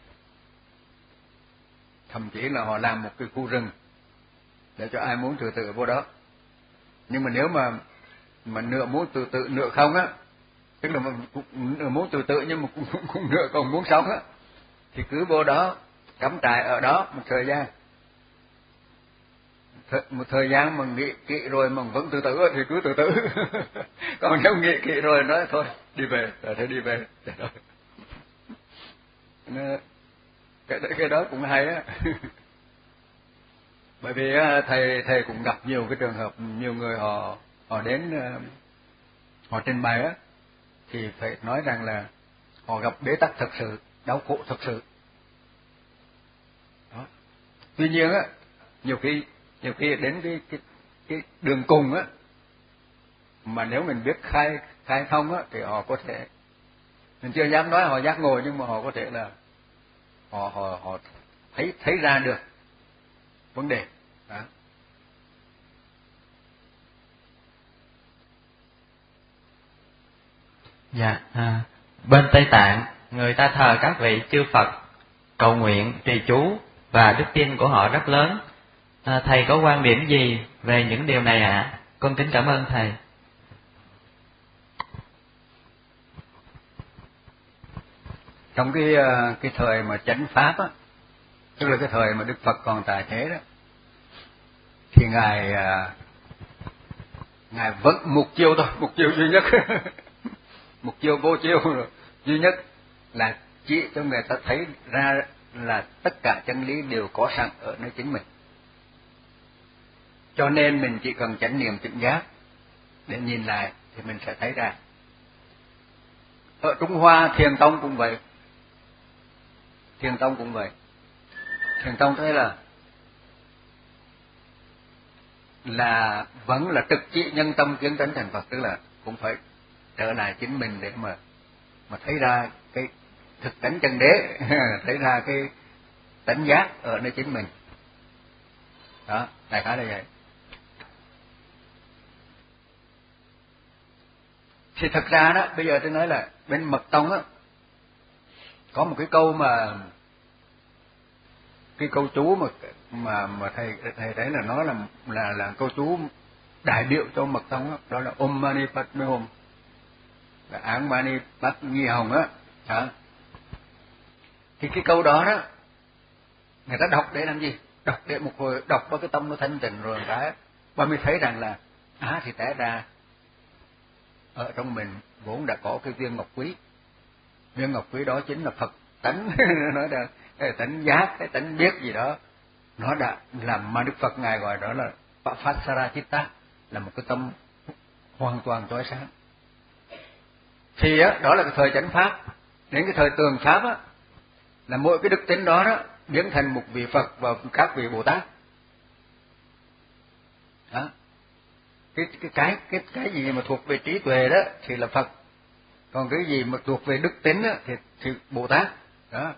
Thậm chí là họ làm một cái khu rừng để cho ai muốn tự tử vô đó. Nhưng mà nếu mà mà nửa muốn tự tử nửa không á, tức là nửa muốn tự tử nhưng mà cũng, cũng, cũng nửa còn muốn sống á, thì cứ vô đó cắm trại ở đó một thời gian. Một thời gian mà nghĩ kỹ rồi mà vẫn tự tử thì cứ tự tử. Còn nếu nghĩ kỹ rồi nói thôi đi về, thì đi về. Cái, cái đó cũng hay á. Bởi vì thầy thầy cũng gặp nhiều cái trường hợp, nhiều người họ họ đến họ trình bày á, thì phải nói rằng là họ gặp bế tắc thật sự, đau khổ thật sự. Đó. Tuy nhiên á, nhiều khi nhiều khi đến cái cái cái đường cùng á, mà nếu mình biết khai khai thông á, thì họ có thể, mình chưa dám nói họ giác ngộ, nhưng mà họ có thể là họ họ họ thấy thấy ra được vấn đề. Đó. Dạ, à, bên Tây Tạng người ta thờ các vị chư Phật, cầu nguyện, trì chú và đức tin của họ rất lớn. À, thầy có quan điểm gì về những điều này ạ? À? Con kính cảm ơn thầy. Trong cái cái thời mà chánh pháp á, tức là cái thời mà Đức Phật còn tại thế đó, thì ngài ngài vẫn mục tiêu thôi, mục tiêu duy nhất, mục tiêu vô chiêu duy nhất là chỉ cho người ta thấy ra là tất cả chân lý đều có sẵn ở nơi chính mình. Cho nên mình chỉ cần chánh niệm tỉnh giác để nhìn lại thì mình sẽ thấy ra. Ở Trung Hoa Thiền Tông cũng vậy, Thiền Tông cũng vậy. Thiền Tông thấy là là vẫn là trực chỉ nhân tâm kiến tánh thành Phật, tức là cũng phải trở lại chính mình để mà mà thấy ra cái thực tánh chân đế, thấy ra cái tánh giác ở nơi chính mình. Đó, đại khái là vậy. Thì thật ra đó, bây giờ tôi nói là bên Mật Tông á, có một cái câu mà cái câu chú mà mà mà thầy thầy thấy là nó là là là câu chú đại biểu cho Mật Tông đó, đó là Om Mani Padme Hum, là Áng Mani Padme Hum á. Đó. Thì cái câu đó đó người ta đọc để làm gì? Đọc để một hồi đọc vào cái tâm nó thanh tịnh rồi cái và mới thấy rằng là á thì té ra ở trong mình vốn đã có cái viên ngọc quý. Viên ngọc quý đó chính là Phật tánh, nói là cái tánh giác, cái tánh biết gì đó, nó đã làm mà Đức Phật ngài gọi đó là Pasara Chitta, là một cái tâm hoàn toàn chói sáng. Thì á, đó là cái thời chánh pháp. Đến cái thời tường pháp á, là mỗi cái đức tính đó đó biến thành một vị Phật và các vị Bồ Tát. Đó. Cái cái cái cái cái gì mà thuộc về trí tuệ đó thì là Phật, còn cái gì mà thuộc về đức tính đó, thì thì Bồ Tát. Đó.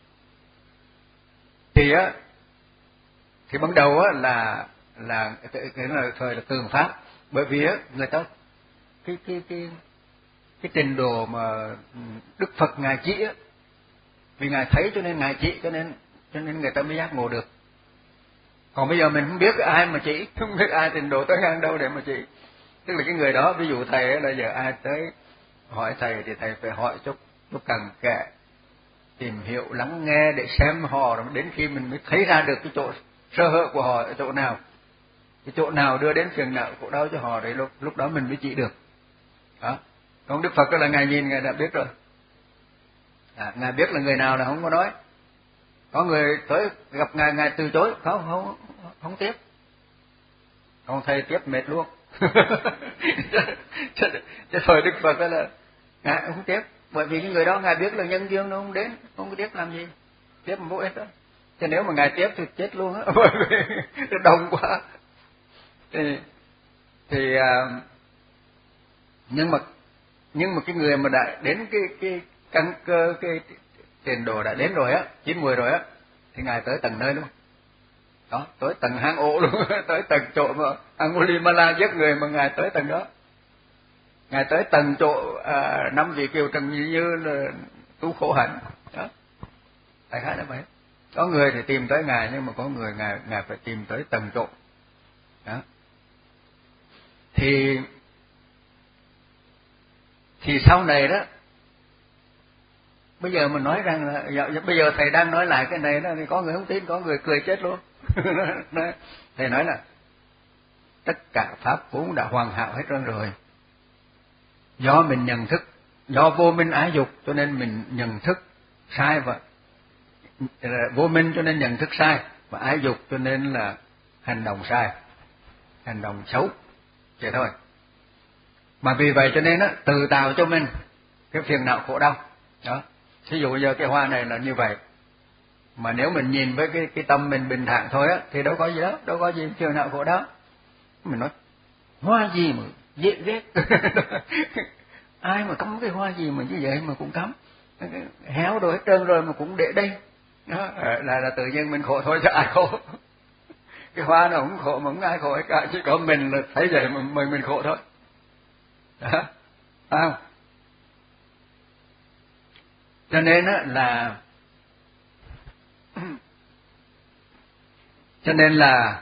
Thì á thì ban đầu á là là cái là thời là tường pháp, bởi vì á người ta cái cái cái cái trình độ mà Đức Phật ngài chỉ á, vì ngài thấy cho nên ngài chỉ, cho nên cho nên người ta mới giác ngộ được. Còn bây giờ mình không biết ai mà chỉ, không biết ai trình độ tới ngang đâu để mà chỉ. Tức là cái người đó, ví dụ thầy ấy, là giờ ai tới hỏi thầy thì thầy phải hỏi chút chút cần kệ, tìm hiểu lắng nghe để xem họ, rồi đến khi mình mới thấy ra được cái chỗ sơ hở của họ ở chỗ nào, cái chỗ nào đưa đến phiền não khổ đau cho họ, để lúc lúc đó mình mới chỉ được. Đó. Còn Đức Phật đó là ngài nhìn ngài đã biết rồi. À, ngài biết là người nào là không có nói. Có người tới gặp ngài ngài từ chối, không không không tiếp. Còn thầy tiếp mệt luôn. Chứ thôi Đức Phật đó là ngài không tiếp, bởi vì cái người đó ngài biết là nhân duyên nó không đến, không có tiếp làm gì, tiếp một vô ích đó. Chứ nếu mà ngài tiếp thì chết luôn á, bởi vì nó đông quá. Thì thì uh, nhưng mà nhưng mà cái người mà đã đến cái cái căn cơ, cái tiền đồ đã đến rồi á, chín mùi rồi á, thì ngài tới tầng nơi luôn. Đó, tới tầng hang ổ luôn, tới tầng chỗ mà Angulimala giết người mà ngài tới tầng đó. Ngài tới tầng chỗ à, năm vị kiều trần như, như là tu khổ hạnh. Đó. Đại khái là vậy. Có người thì tìm tới ngài, nhưng mà có người ngài ngài phải tìm tới tầng chỗ. Đó. Thì thì sau này đó, bây giờ mình nói rằng là bây giờ thầy đang nói lại cái này đó, thì có người không tin, có người cười chết luôn. Thầy nói là tất cả pháp vốn đã hoàn hảo hết trơn rồi, do mình nhận thức, do vô minh ái dục cho nên mình nhận thức sai, và vô minh cho nên nhận thức sai, và ái dục cho nên là hành động sai, hành động xấu, vậy thôi. Mà vì vậy cho nên á, tự tạo cho mình cái phiền não khổ đau. Đó. Ví dụ giờ cái hoa này là như vậy, mà nếu mình nhìn với cái cái tâm mình bình thản thôi á, thì đâu có gì đó, đâu có gì phiền não khổ đau. Mình nói hoa gì mà dễ ghét. Ai mà cắm cái hoa gì mà như vậy mà cũng cắm, héo rồi hết trơn rồi mà cũng để đây. Đó, là là tự nhiên mình khổ thôi chứ ai khổ. Cái hoa nó không khổ mà không ai khổ hết cả, chỉ có mình là thấy vậy mà mình mình khổ thôi. Đó. Không? Cho nên á là cho nên là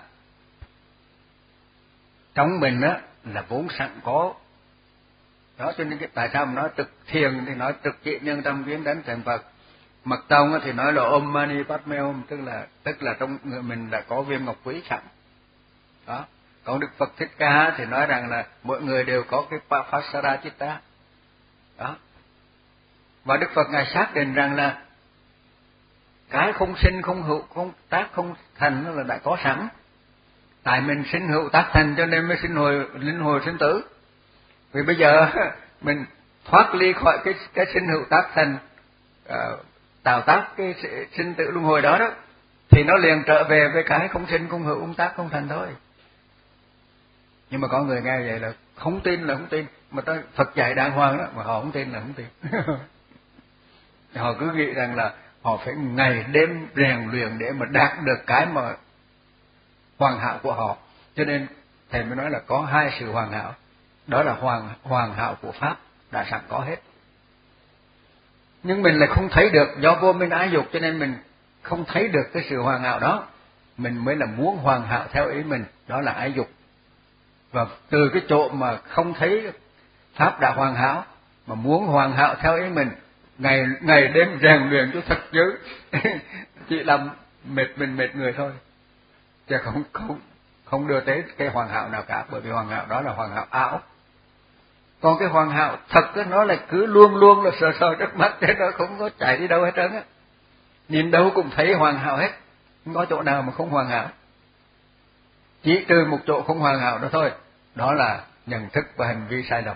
trong mình á là vốn sẵn có. Đó, cho nên cái tại sao mình nói trực thiền thì nói trực trị nhân tâm kiến tánh thành Phật. Mật Tông thì nói là Om Mani Padme Hum, tức là tức là trong người mình đã có viên ngọc quý sẵn. Đó. Còn Đức Phật Thích Ca thì nói rằng là mỗi người đều có cái Pasara Chitta. Đó. Và Đức Phật ngài xác định rằng là cái không sinh không hữu, không tác không thành là đã có sẵn. Tại mình sinh hữu tác thành cho nên mới sinh hồi linh hồi sinh tử. Vì bây giờ mình thoát ly khỏi cái cái sinh hữu tác thành, uh, tạo tác cái sinh tử luân hồi đó đó, thì nó liền trở về với cái không sinh không hữu không tác không thành thôi. Nhưng mà có người nghe vậy là không tin là không tin, mà ta Phật dạy đàng hoàng đó mà họ không tin là không tin. Họ cứ nghĩ rằng là họ phải ngày đêm rèn luyện để mà đạt được cái mà hoàn hảo của họ. Cho nên thầy mới nói là có hai sự hoàn hảo, đó là hoàn hoàn hảo của pháp đã sẵn có hết. Nhưng mình lại không thấy được, do vô minh ái dục cho nên mình không thấy được cái sự hoàn hảo đó. Mình mới là muốn hoàn hảo theo ý mình, đó là ái dục. Và từ cái chỗ mà không thấy pháp đã hoàn hảo mà muốn hoàn hảo theo ý mình, ngày ngày đêm rèn luyện cho thật chứ chỉ làm mệt mình mệt người thôi, chứ không không không đưa tới cái hoàn hảo nào cả, bởi vì hoàn hảo đó là hoàn hảo ảo. Còn cái hoàn hảo thật đó, nó là cứ luôn luôn là sờ sờ trước mắt, chứ nó không có chạy đi đâu hết trơn á. Nhìn đâu cũng thấy hoàn hảo hết, không có chỗ nào mà không hoàn hảo. Chỉ trừ một chỗ không hoàn hảo đó thôi, đó là nhận thức và hành vi sai lầm.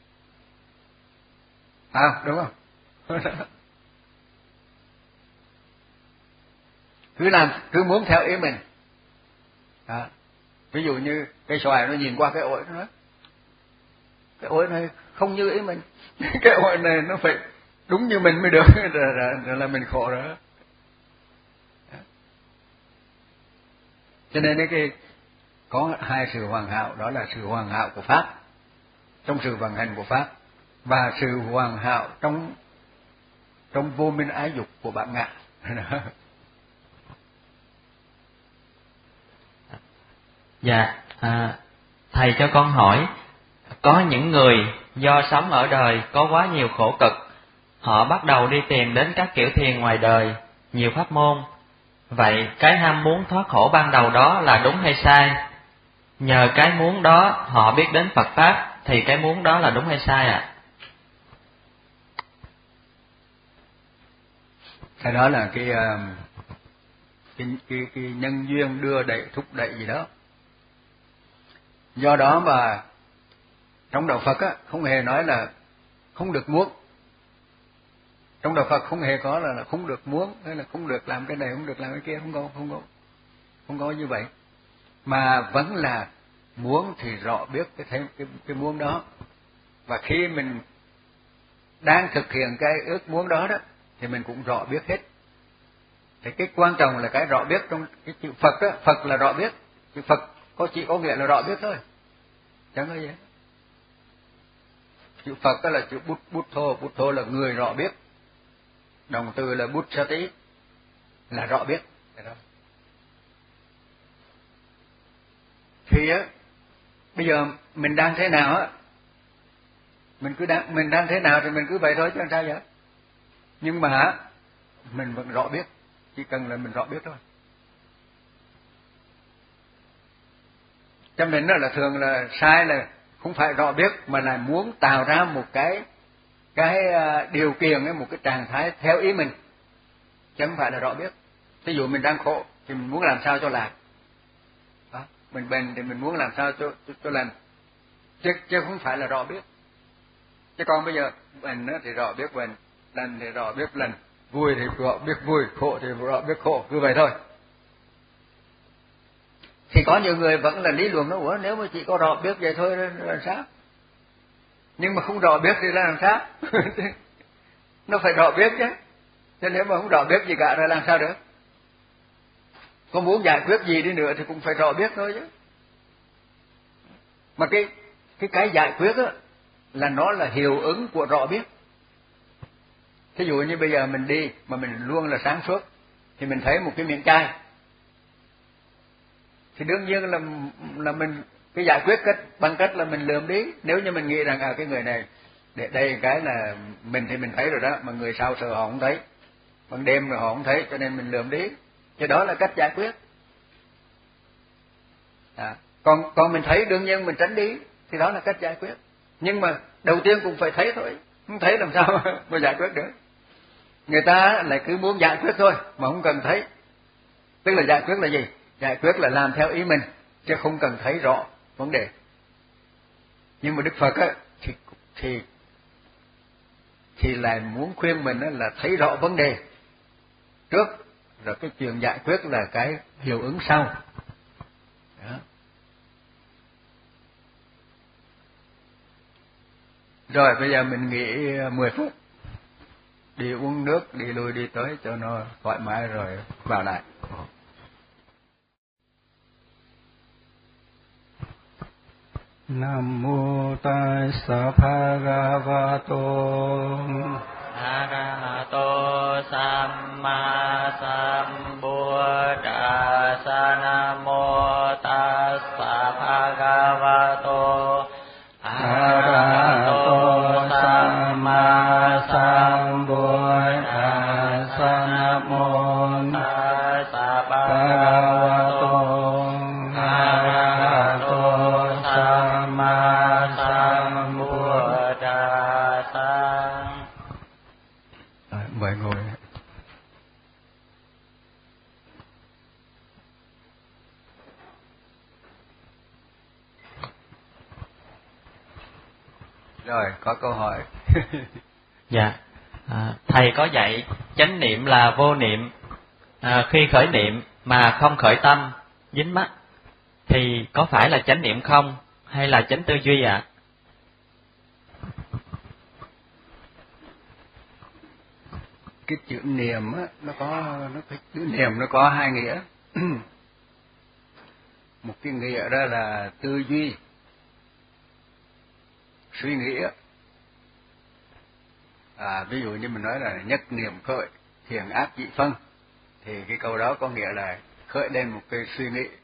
À, đúng không? cứ làm cứ muốn theo ý mình. À, ví dụ như cây xoài nó nhìn qua cái ổi nó nói, cái ổi này không như ý mình, cái ổi này nó phải đúng như mình mới được, rồi, rồi, rồi là mình khổ rồi. Cho nên cái có hai sự hoàn hảo, đó là sự hoàn hảo của pháp trong sự vận hành của pháp, và sự hoàn hảo trong trong vô minh ái dục của bản ngã. Dạ, à, thầy cho con hỏi, có những người do sống ở đời có quá nhiều khổ cực, họ bắt đầu đi tìm đến các kiểu thiền ngoài đời, nhiều pháp môn. Vậy cái ham muốn thoát khổ ban đầu đó là đúng hay sai? Nhờ cái muốn đó họ biết đến Phật Pháp, thì cái muốn đó là đúng hay sai ạ? À? Cái đó là cái, cái, cái, cái nhân duyên đưa đẩy, thúc đẩy gì đó. Do đó mà trong đạo Phật á, không hề nói là không được muốn. Trong đạo Phật không hề có là, là không được muốn, hay là không được làm cái này, không được làm cái kia, không có, không có, không có như vậy. Mà vẫn là muốn thì rõ biết cái cái, cái, cái muốn đó. Và khi mình đang thực hiện cái ước muốn đó đó, thì mình cũng rõ biết hết. Thì cái quan trọng là cái rõ biết trong cái chữ Phật đó, Phật là rõ biết. Chữ Phật có chỉ có nghĩa là rõ biết thôi, chẳng có gì. Chữ Phật đó là chữ bút bút thô, bút thô là người rõ biết. Đồng từ là bút sa tí là rõ biết. Thì á, bây giờ mình đang thế nào á, mình cứ đang mình đang thế nào thì mình cứ vậy thôi chứ làm sao vậy. Nhưng mà mình vẫn rõ biết, chỉ cần là mình rõ biết thôi. Cho mình đó là thường là sai là không phải rõ biết, mà là muốn tạo ra một cái cái điều kiện, một cái trạng thái theo ý mình, chứ không phải là rõ biết. Ví dụ mình đang khổ thì mình muốn làm sao cho lạc, đó. Mình bệnh thì mình muốn làm sao cho cho, cho lành, chứ chứ không phải là rõ biết. Chứ còn bây giờ bệnh thì rõ biết bệnh, lành thì rõ biết lành, vui thì rõ biết vui, khổ thì rõ biết khổ, cứ vậy thôi. Thì có nhiều người vẫn là lý luận nó, ủa nếu mà chỉ có rõ biết vậy thôi là làm sao? Nhưng mà không rõ biết thì là làm sao? Nó phải rõ biết chứ. Chứ nếu mà không rõ biết gì cả rồi làm sao được? Có muốn giải quyết gì đi nữa thì cũng phải rõ biết thôi chứ. Mà cái cái cái giải quyết á là nó là hiệu ứng của rõ biết. Thí dụ như bây giờ mình đi mà mình luôn là sáng suốt, thì mình thấy một cái miệng chai, thì đương nhiên là là mình cái giải quyết cách bằng cách là mình lườm đi. Nếu như mình nghĩ rằng à cái người này để đây cái là mình thì mình thấy rồi đó, mà người sau sợ họ không thấy, ban đêm rồi họ không thấy, cho nên mình lườm đi, thì đó là cách giải quyết. À, còn còn mình thấy đương nhiên mình tránh đi, thì đó là cách giải quyết. Nhưng mà đầu tiên cũng phải thấy thôi, không thấy làm sao mà giải quyết được. Người ta lại cứ muốn giải quyết thôi mà không cần thấy. Tức là giải quyết là gì? Giải quyết là làm theo ý mình, chứ không cần thấy rõ vấn đề. Nhưng mà Đức Phật á, thì thì thì lại muốn khuyên mình á, là thấy rõ vấn đề trước, rồi cái chuyện giải quyết là cái hiệu ứng sau. Đó. Rồi bây giờ mình nghỉ mười phút. đi uống nước, đi lui đi tới cho nó thoải mái rồi vào lại. Nam mô Tassa Bhagavato Arahato Samma Sambuddhassa. Nam mô Tassa Bhagavato Arahato Samma Sambuddhassa. Nam mô Tassa Bhagavato Arahato Samma Sambuddhassa. Mời ngồi. Rồi, có câu hỏi. Dạ, à, thầy có dạy chánh niệm là vô niệm, à, khi khởi niệm mà không khởi tâm, dính mắc, thì có phải là chánh niệm không hay là chánh tư duy ạ? À? Cái chữ niệm á, nó có nó cái chữ niệm nó có hai nghĩa. Một cái nghĩa đó là tư duy, suy nghĩ. À, ví dụ như mình nói là nhất niệm khởi, thiện ác dị phân, thì cái câu đó có nghĩa là khởi lên một cái suy nghĩ